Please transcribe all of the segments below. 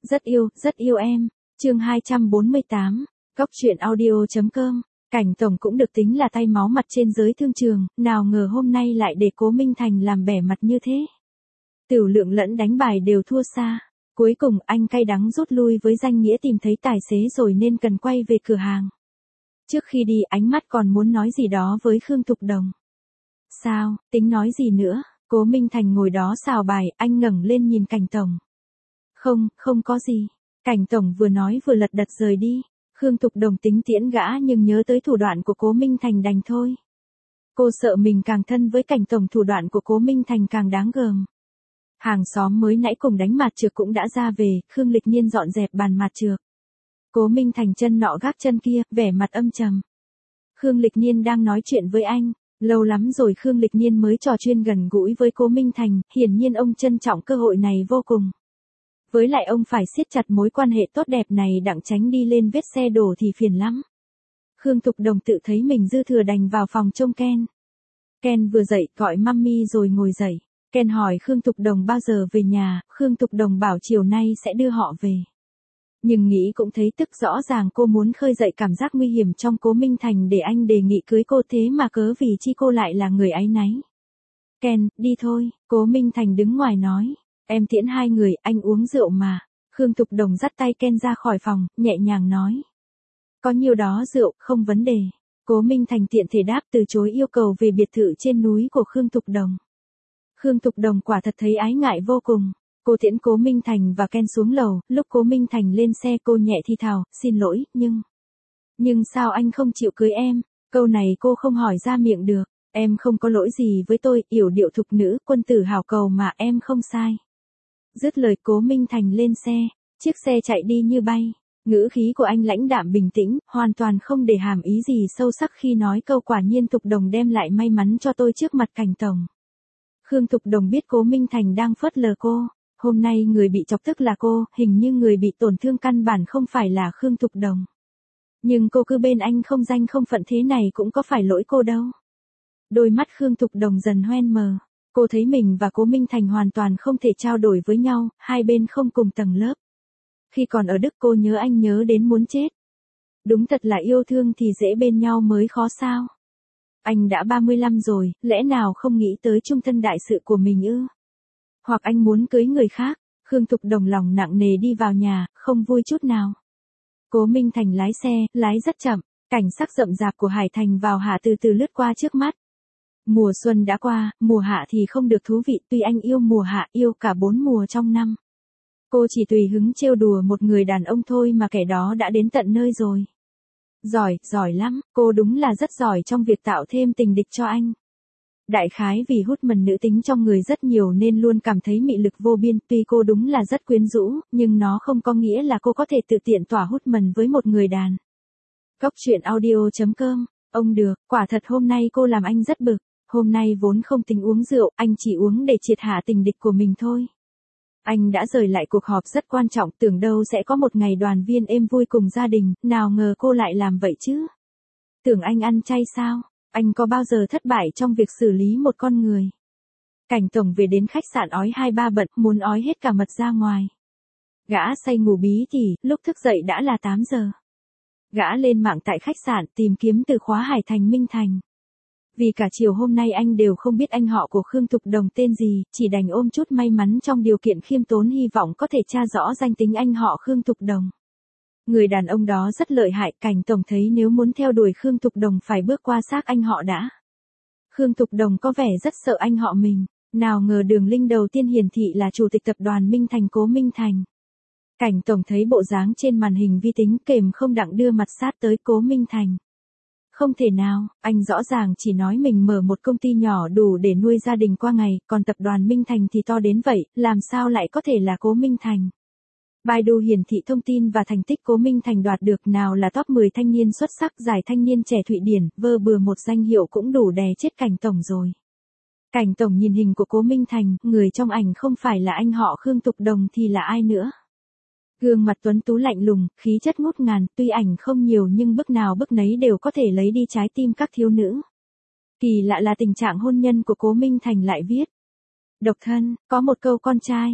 rất yêu em. Chương 248, Góc truyện audio.com. Cảnh tổng cũng được tính là tay máu mặt trên giới thương trường, nào ngờ hôm nay lại để Cố Minh Thành làm bẻ mặt như thế. Tửu Lượng lẫn đánh bài đều thua xa. Cuối cùng anh cay đắng rút lui với danh nghĩa tìm thấy tài xế rồi nên cần quay về cửa hàng. Trước khi đi ánh mắt còn muốn nói gì đó với Khương Thục Đồng. Sao, tính nói gì nữa? Cố Minh Thành ngồi đó xào bài, anh ngẩng lên nhìn Cảnh tổng. Không có gì. Cảnh tổng vừa nói vừa lật đật rời đi. Khương Thục Đồng tính tiễn gã nhưng nhớ tới thủ đoạn của Cố Minh Thành đành thôi. Cô sợ mình càng thân với Cảnh tổng thủ đoạn của Cố Minh Thành càng đáng gờm. Hàng xóm mới nãy cùng đánh mạt trược cũng đã ra về, Khương Lịch Nhiên dọn dẹp bàn mạt trược. Cố Minh Thành chân nọ gác chân kia, vẻ mặt âm trầm. Khương Lịch Nhiên đang nói chuyện với anh, lâu lắm rồi Khương Lịch Nhiên mới trò chuyện gần gũi với Cố Minh Thành, hiển nhiên ông trân trọng cơ hội này vô cùng. Với lại ông phải siết chặt mối quan hệ tốt đẹp này đặng tránh đi lên vết xe đổ thì phiền lắm. Khương Thục Đồng tự thấy mình dư thừa đành vào phòng trông Ken. Ken vừa dậy gọi mummy rồi ngồi dậy. Ken hỏi Khương Thục Đồng bao giờ về nhà, Khương Thục Đồng bảo chiều nay sẽ đưa họ về. Nhưng nghĩ cũng thấy tức rõ ràng cô muốn khơi dậy cảm giác nguy hiểm trong Cố Minh Thành để anh đề nghị cưới cô thế mà cớ vì chi cô lại là người áy náy. Ken, đi thôi, Cố Minh Thành đứng ngoài nói. Em tiễn hai người, anh uống rượu mà. Khương Thục Đồng dắt tay Ken ra khỏi phòng, nhẹ nhàng nói. Có nhiêu đó rượu, không vấn đề. Cố Minh Thành tiện thể đáp từ chối yêu cầu về biệt thự trên núi của Khương Thục Đồng. Khương Thục Đồng quả thật thấy ái ngại vô cùng. Cô tiễn Cố Minh Thành và Ken xuống lầu, lúc Cố Minh Thành lên xe cô nhẹ thì thào, xin lỗi, nhưng sao anh không chịu cưới em? Câu này cô không hỏi ra miệng được. Em không có lỗi gì với tôi, yểu điệu thục nữ, quân tử hảo cầu mà em không sai. Dứt lời Cố Minh Thành lên xe, chiếc xe chạy đi như bay. Ngữ khí của anh lãnh đạm bình tĩnh, hoàn toàn không để hàm ý gì sâu sắc khi nói câu quả nhiên Thục Đồng đem lại may mắn cho tôi trước mặt Cảnh tổng. Khương Thục Đồng biết Cố Minh Thành đang phớt lờ cô. Hôm nay người bị chọc tức là cô, hình như người bị tổn thương căn bản không phải là Khương Thục Đồng. Nhưng cô cứ bên anh không danh không phận thế này cũng có phải lỗi cô đâu. Đôi mắt Khương Thục Đồng dần hoen mờ. Cô thấy mình và Cố Minh Thành hoàn toàn không thể trao đổi với nhau, hai bên không cùng tầng lớp. Khi còn ở Đức cô nhớ anh nhớ đến muốn chết. Đúng thật là yêu thương thì dễ bên nhau mới khó sao. Anh đã 35 rồi, lẽ nào không nghĩ tới chung thân đại sự của mình ư? Hoặc anh muốn cưới người khác? Khương Thục Đồng lòng nặng nề đi vào nhà, không vui chút nào. Cố Minh Thành lái xe, lái rất chậm, cảnh sắc rậm rạp của Hải Thành vào hạ từ từ lướt qua trước mắt. Mùa xuân đã qua, mùa hạ thì không được thú vị, tuy anh yêu mùa hạ, yêu cả 4 mùa trong năm. Cô chỉ tùy hứng trêu đùa một người đàn ông thôi mà kẻ đó đã đến tận nơi rồi. Giỏi lắm, cô đúng là rất giỏi trong việc tạo thêm tình địch cho anh. Đại khái vì hút mần nữ tính trong người rất nhiều nên luôn cảm thấy mị lực vô biên, tuy cô đúng là rất quyến rũ, nhưng nó không có nghĩa là cô có thể tự tiện tỏa hút mần với một người đàn. Góc truyện audio.com, ông được, quả thật hôm nay cô làm anh rất bực. Hôm nay vốn không tính uống rượu, anh chỉ uống để triệt hạ tình địch của mình thôi. Anh đã rời lại cuộc họp rất quan trọng, tưởng đâu sẽ có một ngày đoàn viên êm vui cùng gia đình, nào ngờ cô lại làm vậy chứ. Tưởng anh ăn chay sao? Anh có bao giờ thất bại trong việc xử lý một con người? Cảnh tổng về đến khách sạn ói 2-3 bận, muốn ói hết cả mật ra ngoài. Gã say ngủ bí thì, lúc thức dậy đã là 8 giờ. Gã lên mạng tại khách sạn tìm kiếm từ khóa Hải Thành Minh Thành. Vì cả chiều hôm nay anh đều không biết anh họ của Khương Thục Đồng tên gì, chỉ đành ôm chút may mắn trong điều kiện khiêm tốn hy vọng có thể tra rõ danh tính anh họ Khương Thục Đồng. Người đàn ông đó rất lợi hại, Cảnh tổng thấy nếu muốn theo đuổi Khương Thục Đồng phải bước qua xác anh họ đã. Khương Thục Đồng có vẻ rất sợ anh họ mình, nào ngờ đường link đầu tiên hiển thị là chủ tịch tập đoàn Minh Thành Cố Minh Thành. Cảnh tổng thấy bộ dáng trên màn hình vi tính kềm không đặng đưa mặt sát tới Cố Minh Thành. Không thể nào, anh rõ ràng chỉ nói mình mở một công ty nhỏ đủ để nuôi gia đình qua ngày, còn tập đoàn Minh Thành thì to đến vậy, làm sao lại có thể là Cố Minh Thành. Baidu hiển thị thông tin và thành tích Cố Minh Thành đoạt được nào là top 10 thanh niên xuất sắc giải thanh niên trẻ Thụy Điển, vơ bừa một danh hiệu cũng đủ đè chết Cảnh tổng rồi. Cảnh tổng nhìn hình của Cố Minh Thành, người trong ảnh không phải là anh họ Khương Thục Đồng thì là ai nữa. Gương mặt tuấn tú lạnh lùng, khí chất ngút ngàn, tuy ảnh không nhiều nhưng bức nào bức nấy đều có thể lấy đi trái tim các thiếu nữ. Kỳ lạ là tình trạng hôn nhân của Cố Minh Thành lại viết. Độc thân, có một câu con trai.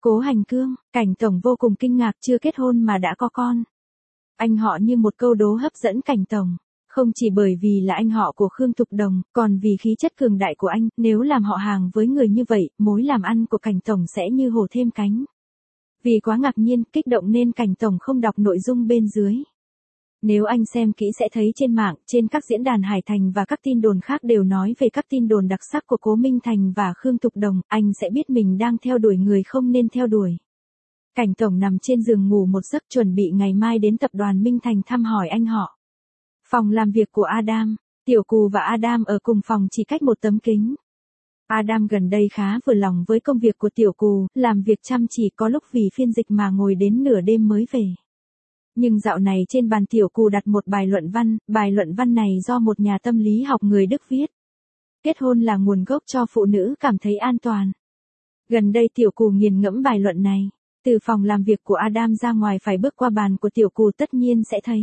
Cố Hành Cương, Cảnh Tổng vô cùng kinh ngạc chưa kết hôn mà đã có con. Anh họ như một câu đố hấp dẫn Cảnh Tổng. Không chỉ bởi vì là anh họ của Khương Thục Đồng, còn vì khí chất cường đại của anh, nếu làm họ hàng với người như vậy, mối làm ăn của Cảnh Tổng sẽ như hổ thêm cánh. Vì quá ngạc nhiên, kích động nên Cảnh Tổng không đọc nội dung bên dưới. Nếu anh xem kỹ sẽ thấy trên mạng, trên các diễn đàn Hải Thành và các tin đồn khác đều nói về các tin đồn đặc sắc của Cố Minh Thành và Khương Thục Đồng, anh sẽ biết mình đang theo đuổi người không nên theo đuổi. Cảnh Tổng nằm trên giường ngủ một giấc chuẩn bị ngày mai đến tập đoàn Minh Thành thăm hỏi anh họ. Phòng làm việc của Adam, Tiểu Cù và Adam ở cùng phòng chỉ cách một tấm kính. Adam gần đây khá vừa lòng với công việc của Tiểu Cù, làm việc chăm chỉ có lúc vì phiên dịch mà ngồi đến nửa đêm mới về. Nhưng dạo này trên bàn Tiểu Cù đặt một bài luận văn này do một nhà tâm lý học người Đức viết. Kết hôn là nguồn gốc cho phụ nữ cảm thấy an toàn. Gần đây Tiểu Cù nghiền ngẫm bài luận này, từ phòng làm việc của Adam ra ngoài phải bước qua bàn của Tiểu Cù tất nhiên sẽ thấy.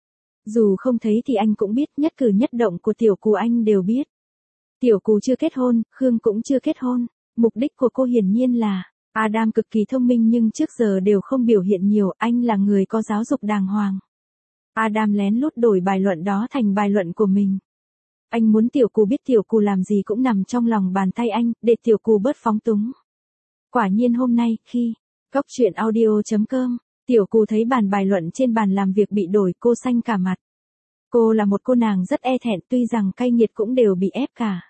Dù không thấy thì anh cũng biết, nhất cử nhất động của Tiểu Cù anh đều biết. Tiểu Cù chưa kết hôn, Khương cũng chưa kết hôn, mục đích của cô hiển nhiên là, Adam cực kỳ thông minh nhưng trước giờ đều không biểu hiện nhiều, anh là người có giáo dục đàng hoàng. Adam lén lút đổi bài luận đó thành bài luận của mình. Anh muốn Tiểu Cù biết Tiểu Cù làm gì cũng nằm trong lòng bàn tay anh, để Tiểu Cù bớt phóng túng. Quả nhiên hôm nay, khi Góc Chuyện Audio.com, Tiểu Cù thấy bài luận trên bàn làm việc bị đổi, cô xanh cả mặt. Cô là một cô nàng rất e thẹn, tuy rằng cay nghiệt cũng đều bị ép cả.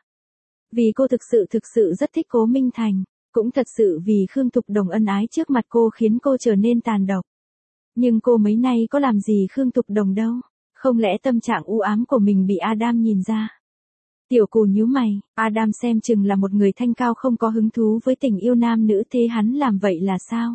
Vì cô thực sự rất thích Cố Minh Thành, cũng thật sự vì Khương Thục Đồng ân ái trước mặt cô khiến cô trở nên tàn độc. Nhưng cô mấy nay có làm gì Khương Thục Đồng đâu, không lẽ tâm trạng u ám của mình bị Adam nhìn ra. Tiểu Cù nhíu mày, Adam xem chừng là một người thanh cao không có hứng thú với tình yêu nam nữ, thế hắn làm vậy là sao?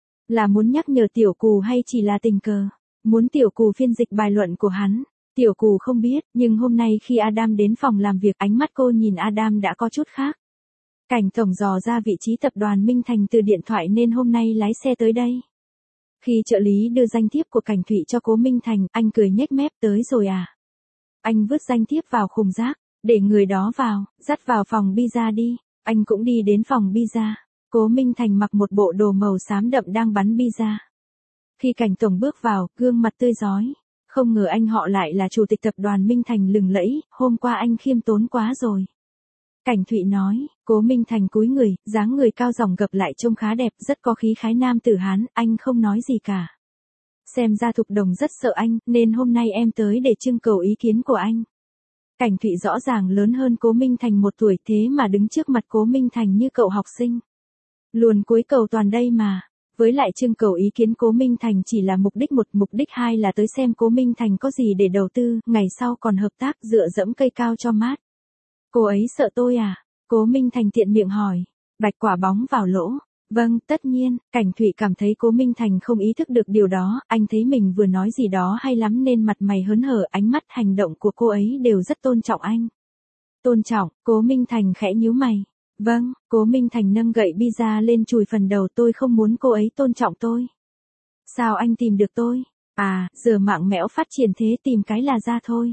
Là muốn nhắc nhở Tiểu Cù hay chỉ là tình cờ? Muốn Tiểu Cù phiên dịch bài luận của hắn? Tiểu Cù không biết, nhưng hôm nay khi Adam đến phòng làm việc, ánh mắt cô nhìn Adam đã có chút khác. Cảnh Tổng dò ra vị trí tập đoàn Minh Thành từ điện thoại nên hôm nay lái xe tới đây. Khi trợ lý đưa danh thiếp của Cảnh Thụy cho Cố Minh Thành, anh cười nhếch mép, tới rồi à? Anh vứt danh thiếp vào khung rác, để người đó vào, dắt vào phòng pizza đi. Anh cũng đi đến phòng pizza. Cố Minh Thành mặc một bộ đồ màu xám đậm đang bắn pizza. Khi Cảnh Tổng bước vào, gương mặt tươi rói. Không ngờ anh họ lại là chủ tịch tập đoàn Minh Thành lừng lẫy, hôm qua anh khiêm tốn quá rồi. Cảnh Thụy nói, Cố Minh Thành cúi người, dáng người cao ròng gập lại trông khá đẹp, rất có khí khái nam tử Hán, anh không nói gì cả. Xem ra Thục Đồng rất sợ anh, nên hôm nay em tới để trưng cầu ý kiến của anh. Cảnh Thụy rõ ràng lớn hơn Cố Minh Thành 1 tuổi, thế mà đứng trước mặt Cố Minh Thành như cậu học sinh. Luồn cuối cầu toàn đây mà. Với lại trưng cầu ý kiến Cố Minh Thành chỉ là mục đích 1, mục đích 2 là tới xem Cố Minh Thành có gì để đầu tư, ngày sau còn hợp tác dựa dẫm cây cao cho mát. Cô ấy sợ tôi à? Cố Minh Thành tiện miệng hỏi. Bạch quả bóng vào lỗ. Vâng, tất nhiên. Cảnh Thụy cảm thấy Cố Minh Thành không ý thức được điều đó, anh thấy mình vừa nói gì đó hay lắm nên mặt mày hớn hở, ánh mắt hành động của cô ấy đều rất tôn trọng anh. Tôn trọng, Cố Minh Thành khẽ nhíu mày. Vâng, Cố Minh Thành nâng gậy pizza lên chùi phần đầu, tôi không muốn cô ấy tôn trọng tôi. Sao anh tìm được tôi? À, giờ mạng mẽo phát triển thế tìm cái là ra thôi.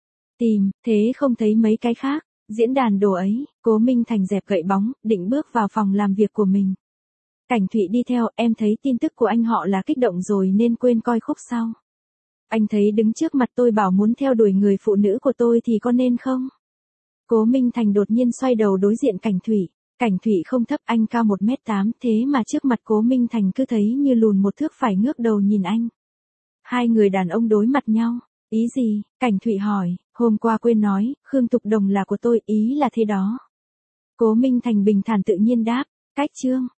Tìm, thế không thấy mấy cái khác. Diễn đàn đồ ấy, Cố Minh Thành dẹp gậy bóng, định bước vào phòng làm việc của mình. Cảnh Thụy đi theo, em thấy tin tức của anh họ là kích động rồi nên quên coi khúc sau. Anh thấy đứng trước mặt tôi bảo muốn theo đuổi người phụ nữ của tôi thì có nên không? Cố Minh Thành đột nhiên xoay đầu đối diện Cảnh Thụy. Cảnh Thụy không thấp, anh cao 1m8, thế mà trước mặt Cố Minh Thành cứ thấy như lùn một thước, phải ngước đầu nhìn anh. Hai người đàn ông đối mặt nhau. Ý gì? Cảnh Thụy hỏi, hôm qua quên nói, Khương Thục Đồng là của tôi, ý là thế đó. Cố Minh Thành bình thản tự nhiên đáp, cách chương.